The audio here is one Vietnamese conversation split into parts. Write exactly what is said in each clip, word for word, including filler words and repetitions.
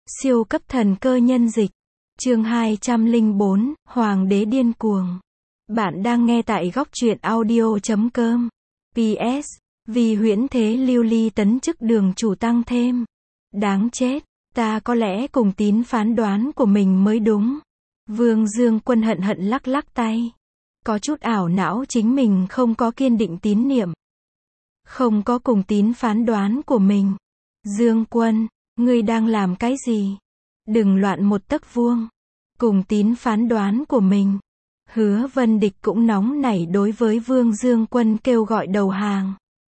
Siêu cấp thần cơ nhân dịch. Chương hai trăm lẻ bốn, Hoàng đế điên cuồng. Bạn đang nghe tại góc truyện audio chấm com. pê ét. Vì huyễn thế lưu ly tấn chức đường chủ tăng thêm. Đáng chết, ta có lẽ cùng tín phán đoán của mình mới đúng. Vương Dương Quân hận hận lắc lắc tay. Có chút ảo não chính mình không có kiên định tín niệm. Không có cùng tín phán đoán của mình. Dương Quân, ngươi đang làm cái gì? Đừng loạn một tấc vuông. Cùng tín phán đoán của mình. Hứa Vân Địch cũng nóng nảy đối với Vương Dương Quân kêu gọi đầu hàng.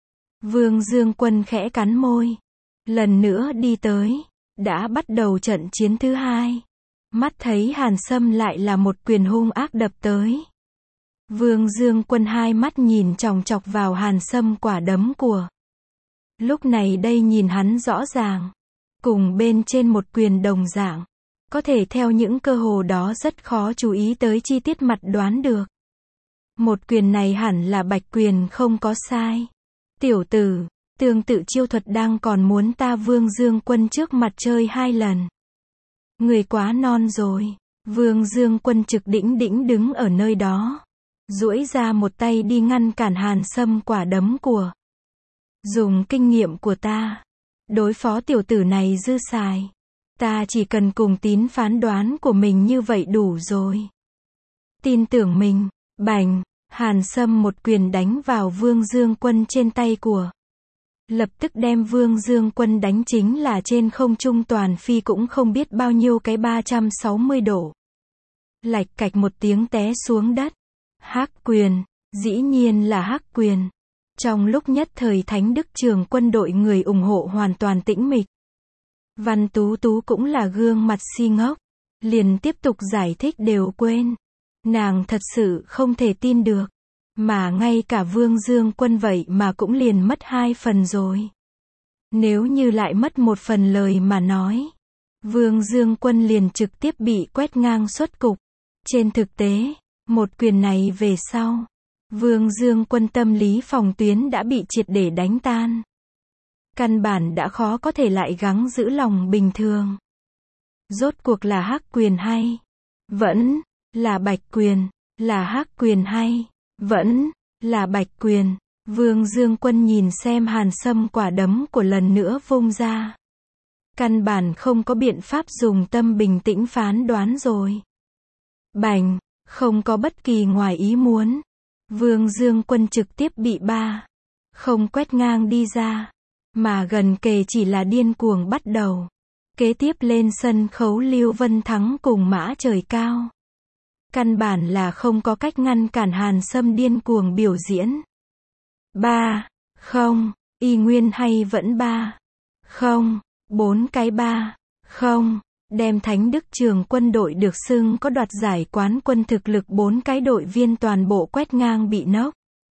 Vương Dương Quân khẽ cắn môi. Lần nữa đi tới. Đã bắt đầu trận chiến thứ hai. Mắt thấy Hàn Sâm lại là một quyền hung ác đập tới. Vương Dương Quân hai mắt nhìn chòng chọc vào Hàn Sâm quả đấm của. Lúc này đây nhìn hắn rõ ràng. Cùng bên trên một quyền đồng dạng. Có thể theo những cơ hồ đó rất khó chú ý tới chi tiết mặt đoán được. Một quyền này hẳn là bạch quyền không có sai. Tiểu tử, tương tự chiêu thuật đang còn muốn ta Vương Dương Quân trước mặt chơi hai lần. Người quá non rồi. Vương Dương Quân trực đĩnh đĩnh đứng ở nơi đó. Duỗi ra một tay đi ngăn cản Hàn Sâm quả đấm của. Dùng kinh nghiệm của ta. Đối phó tiểu tử này dư xài. Ta chỉ cần cùng tín phán đoán của mình như vậy đủ rồi. Tin tưởng mình. Bành. Hàn Sâm một quyền đánh vào Vương Dương Quân trên tay của. Lập tức đem Vương Dương Quân đánh chính là trên không trung toàn phi cũng không biết bao nhiêu cái ba trăm sáu mươi độ. Lạch cạch một tiếng té xuống đất. Hắc quyền. Dĩ nhiên là hắc quyền. Trong lúc nhất thời Thánh Đức Trường Quân đội người ủng hộ hoàn toàn tĩnh mịch. Văn Tú Tú cũng là gương mặt si ngốc. Liền tiếp tục giải thích đều quên. Nàng thật sự không thể tin được. Mà ngay cả Vương Dương Quân vậy mà cũng liền mất hai phần rồi. Nếu như lại mất một phần lời mà nói. Vương Dương Quân liền trực tiếp bị quét ngang xuất cục. Trên thực tế, một quyền này về sau. Vương Dương Quân tâm lý phòng tuyến đã bị triệt để đánh tan. Căn bản đã khó có thể lại gắng giữ lòng bình thường. Rốt cuộc là hắc quyền hay? Vẫn là bạch quyền. Là hắc quyền hay? Vẫn là bạch quyền. Vương Dương Quân nhìn xem Hàn Sâm quả đấm của lần nữa vung ra. Căn bản không có biện pháp dùng tâm bình tĩnh phán đoán rồi. Bành, không có bất kỳ ngoài ý muốn. Vương Dương Quân trực tiếp bị ba. Không quét ngang đi ra. Mà gần kề chỉ là điên cuồng bắt đầu. Kế tiếp lên sân khấu Lưu Vân Thắng cùng Mã Trời Cao. Căn bản là không có cách ngăn cản Hàn Sâm điên cuồng biểu diễn. Ba, không, y nguyên hay vẫn ba, không, bốn cái ba, không, đem Thánh Đức Trường Quân đội được xưng có đoạt giải quán quân thực lực bốn cái đội viên toàn bộ quét ngang bị nốc.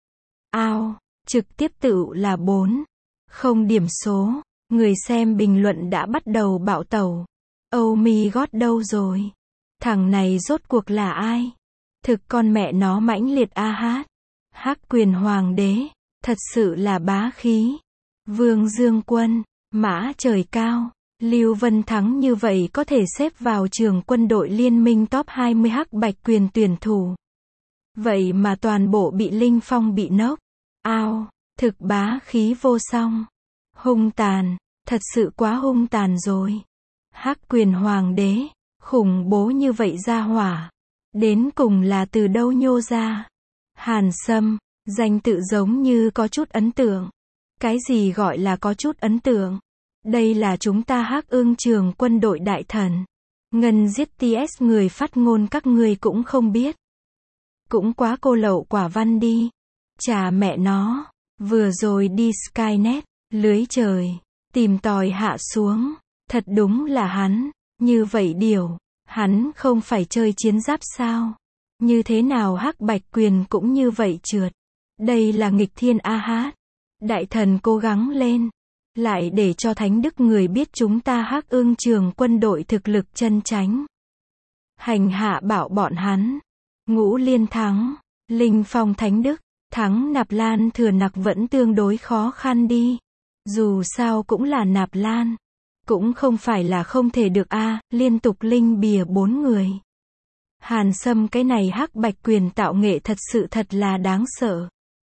Ao, trực tiếp tự là bốn, không điểm số, người xem bình luận đã bắt đầu bạo tẩu. Oh my god đâu rồi? Thằng này rốt cuộc là ai? Thực con mẹ nó mãnh liệt a hát. Hắc quyền hoàng đế, thật sự là bá khí. Vương Dương Quân, Mã Trời Cao, Lưu Vân Thắng như vậy có thể xếp vào trường quân đội liên minh top hai mươi hắc bạch quyền tuyển thủ. Vậy mà toàn bộ bị Linh Phong bị nốc. Ao, thực bá khí vô song. Hung tàn, thật sự quá hung tàn rồi. Hắc quyền hoàng đế. Khủng bố như vậy ra hỏa. Đến cùng là từ đâu nhô ra? Hàn Sâm, danh tự giống như có chút ấn tượng. Cái gì gọi là có chút ấn tượng? Đây là chúng ta Hắc Ương Trường Quân đội đại thần. Ngân giết tê ét người phát ngôn các ngươi cũng không biết. Cũng quá cô lậu quả văn đi. Chà mẹ nó, vừa rồi đi Skynet, lưới trời, tìm tòi hạ xuống. Thật đúng là hắn. Như vậy điều, hắn không phải chơi chiến giáp sao? Như thế nào hắc bạch quyền cũng như vậy trượt? Đây là nghịch thiên a hát. Đại thần cố gắng lên. Lại để cho Thánh Đức người biết chúng ta Hắc Ương Trường Quân đội thực lực chân chánh. Hành hạ bảo bọn hắn. Ngũ Liên thắng. Linh Phong Thánh Đức. Thắng Nạp Lan Thừa Nặc vẫn tương đối khó khăn đi. Dù sao cũng là Nạp Lan. Cũng không phải là không thể được a, liên tục linh bìa bốn người. Hàn Sâm cái này hắc bạch quyền tạo nghệ thật sự thật là đáng sợ.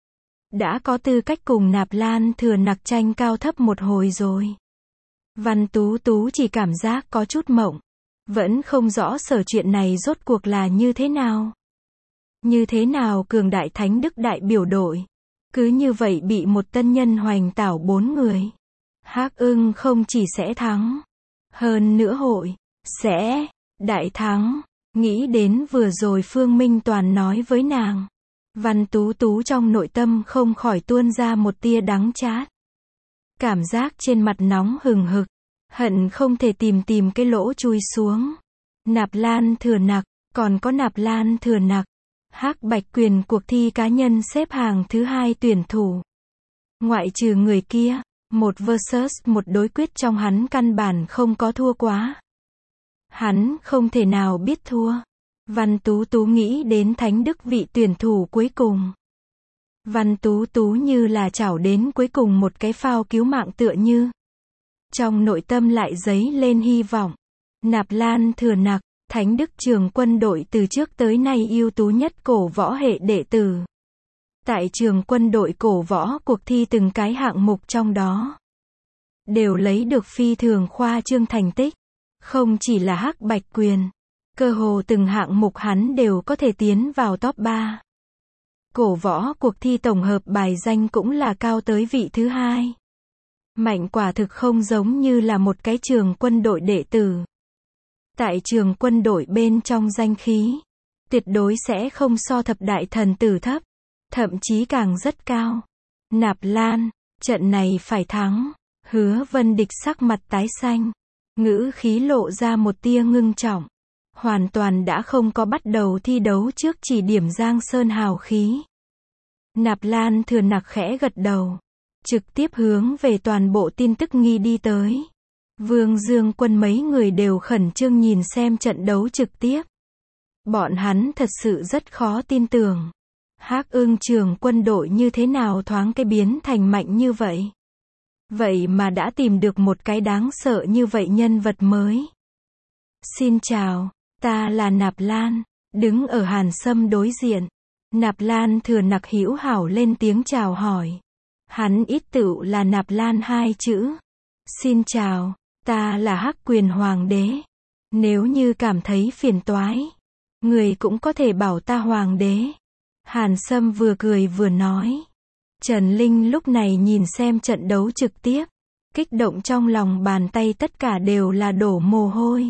Đã có tư cách cùng Nạp Lan Thừa Nặc tranh cao thấp một hồi rồi. Văn Tú Tú chỉ cảm giác có chút mộng. Vẫn không rõ sở chuyện này rốt cuộc là như thế nào. Như thế nào cường đại thánh đức đại biểu đội. Cứ như vậy bị một tân nhân hoành tảo bốn người. Hắc Ưng không chỉ sẽ thắng. Hơn nữa hội. Sẽ. Đại thắng. Nghĩ đến vừa rồi Phương Minh Toàn nói với nàng. Văn Tú Tú trong nội tâm không khỏi tuôn ra một tia đắng chát. Cảm giác trên mặt nóng hừng hực. Hận không thể tìm tìm cái lỗ chui xuống. Nạp Lan Thừa Nặc, còn có Nạp Lan Thừa Nặc. Hắc bạch quyền cuộc thi cá nhân xếp hàng thứ hai tuyển thủ. Ngoại trừ người kia, một versus một đối quyết trong hắn căn bản không có thua quá. Hắn không thể nào biết thua. Văn Tú Tú nghĩ đến thánh đức vị tuyển thủ cuối cùng. Văn Tú Tú như là chảo đến cuối cùng một cái phao cứu mạng tựa như. Trong nội tâm lại dấy lên hy vọng. Nạp Lan Thừa Nặc, thánh đức trường quân đội từ trước tới nay ưu tú nhất cổ võ hệ đệ tử. Tại trường quân đội cổ võ cuộc thi từng cái hạng mục trong đó. Đều lấy được phi thường khoa trương thành tích. Không chỉ là hắc bạch quyền. Cơ hồ từng hạng mục hắn đều có thể tiến vào top ba. Cổ võ cuộc thi tổng hợp bài danh cũng là cao tới vị thứ hai. Mạnh quả thực không giống như là một cái trường quân đội đệ tử. Tại trường quân đội bên trong danh khí, tuyệt đối sẽ không so thập đại thần tử thấp, thậm chí càng rất cao. Nạp Lan, trận này phải thắng. Hứa Vân Địch sắc mặt tái xanh, ngữ khí lộ ra một tia ngưng trọng. Hoàn toàn đã không có bắt đầu thi đấu trước chỉ điểm Giang Sơn hào khí. Nạp Lan Thừa Nặc khẽ gật đầu, trực tiếp hướng về toàn bộ tin tức nghi đi tới. Vương Dương Quân mấy người đều khẩn trương nhìn xem trận đấu trực tiếp. Bọn hắn thật sự rất khó tin tưởng. Hắc Ưng trường quân đội như thế nào thoáng cái biến thành mạnh như vậy. Vậy mà đã tìm được một cái đáng sợ như vậy nhân vật mới. Xin chào, ta là Nạp Lan, đứng ở Hàn Sâm đối diện. Nạp Lan Thừa Nặc hữu hảo lên tiếng chào hỏi. Hắn ít tựu là Nạp Lan hai chữ. Xin chào, ta là Hắc Quyền Hoàng đế. Nếu như cảm thấy phiền toái, người cũng có thể bảo ta Hoàng đế. Hàn Sâm vừa cười vừa nói. Trần Linh lúc này nhìn xem trận đấu trực tiếp, kích động trong lòng bàn tay tất cả đều là đổ mồ hôi.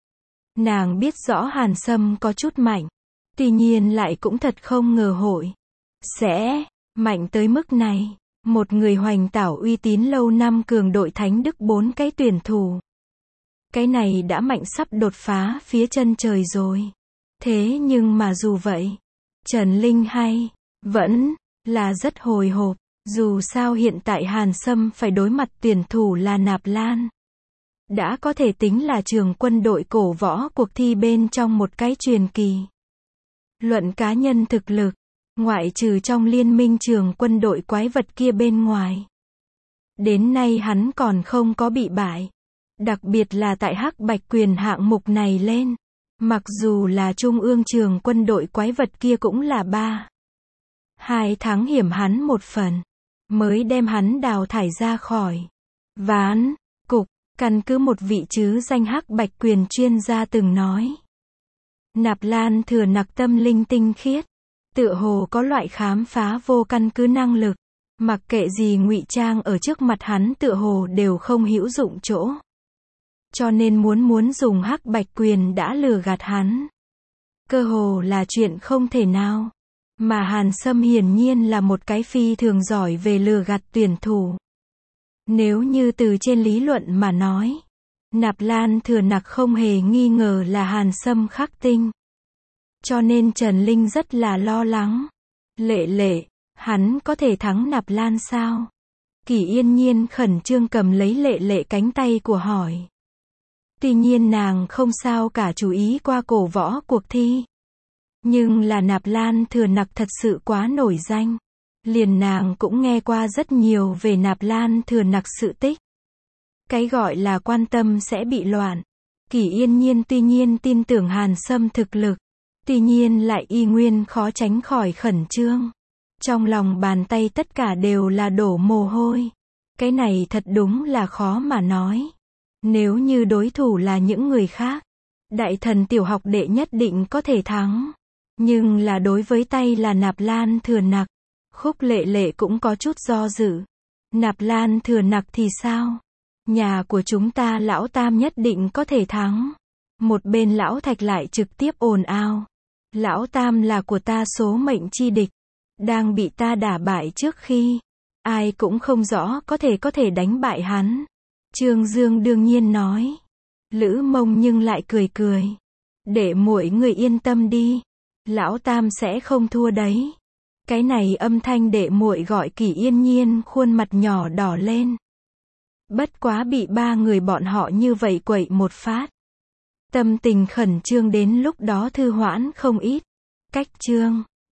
Nàng biết rõ Hàn Sâm có chút mạnh, tuy nhiên lại cũng thật không ngờ hội sẽ mạnh tới mức này. Một người hoành tảo uy tín lâu năm cường đội thánh đức bốn cái tuyển thủ. Cái này đã mạnh sắp đột phá phía chân trời rồi. Thế nhưng mà dù vậy, Trần Linh hay vẫn là rất hồi hộp. Dù sao hiện tại Hàn Sâm phải đối mặt tuyển thủ là Nạp Lan. Đã có thể tính là trường quân đội cổ võ cuộc thi bên trong một cái truyền kỳ. Luận cá nhân thực lực, ngoại trừ trong liên minh trường quân đội quái vật kia bên ngoài. Đến nay hắn còn không có bị bại. Đặc biệt là tại hắc bạch quyền hạng mục này lên. Mặc dù là trung ương trường quân đội quái vật kia cũng là ba. Hai tháng hiểm hắn một phần. Mới đem hắn đào thải ra khỏi ván cục. Căn cứ một vị chứ danh hắc bạch quyền chuyên gia từng nói. Nạp Lan Thừa Nặc tâm linh tinh khiết. Tựa hồ có loại khám phá vô căn cứ năng lực. Mặc kệ gì ngụy trang ở trước mặt hắn tựa hồ đều không hữu dụng chỗ. Cho nên muốn muốn dùng hắc bạch quyền đã lừa gạt hắn. Cơ hồ là chuyện không thể nào. Mà Hàn Sâm hiển nhiên là một cái phi thường giỏi về lừa gạt tuyển thủ. Nếu như từ trên lý luận mà nói, Nạp Lan Thừa Nặc không hề nghi ngờ là Hàn Sâm khắc tinh. Cho nên Trần Linh rất là lo lắng. Lệ lệ, hắn có thể thắng Nạp Lan sao? Kỷ Yên Nhiên khẩn trương cầm lấy lệ lệ cánh tay của hỏi. Tuy nhiên nàng không sao cả chú ý qua cổ võ cuộc thi. Nhưng là Nạp Lan Thừa Nặc thật sự quá nổi danh. Liền nàng cũng nghe qua rất nhiều về Nạp Lan Thừa Nặc sự tích. Cái gọi là quan tâm sẽ bị loạn. Kỷ Yên Nhiên tuy nhiên tin tưởng Hàn Sâm thực lực, tuy nhiên lại y nguyên khó tránh khỏi khẩn trương. Trong lòng bàn tay tất cả đều là đổ mồ hôi. Cái này thật đúng là khó mà nói. Nếu như đối thủ là những người khác, đại thần tiểu học đệ nhất định có thể thắng. Nhưng là đối với tay là Nạp Lan Thừa Nặc, Khúc Lệ Lệ cũng có chút do dự. Nạp Lan Thừa Nặc thì sao? Nhà của chúng ta lão tam nhất định có thể thắng. Một bên lão Thạch lại trực tiếp ồn ào. Lão tam là của ta số mệnh chi địch. Đang bị ta đả bại trước khi. Ai cũng không rõ có thể có thể đánh bại hắn. Trương Dương đương nhiên nói. Lữ Mông nhưng lại cười cười. Để muội người yên tâm đi. Lão tam sẽ không thua đấy. Cái này âm thanh đệ muội gọi Kỷ Yên Nhiên khuôn mặt nhỏ đỏ lên. Bất quá bị ba người bọn họ như vậy quậy một phát. Tâm tình khẩn trương đến lúc đó thư hoãn không ít. Cách chương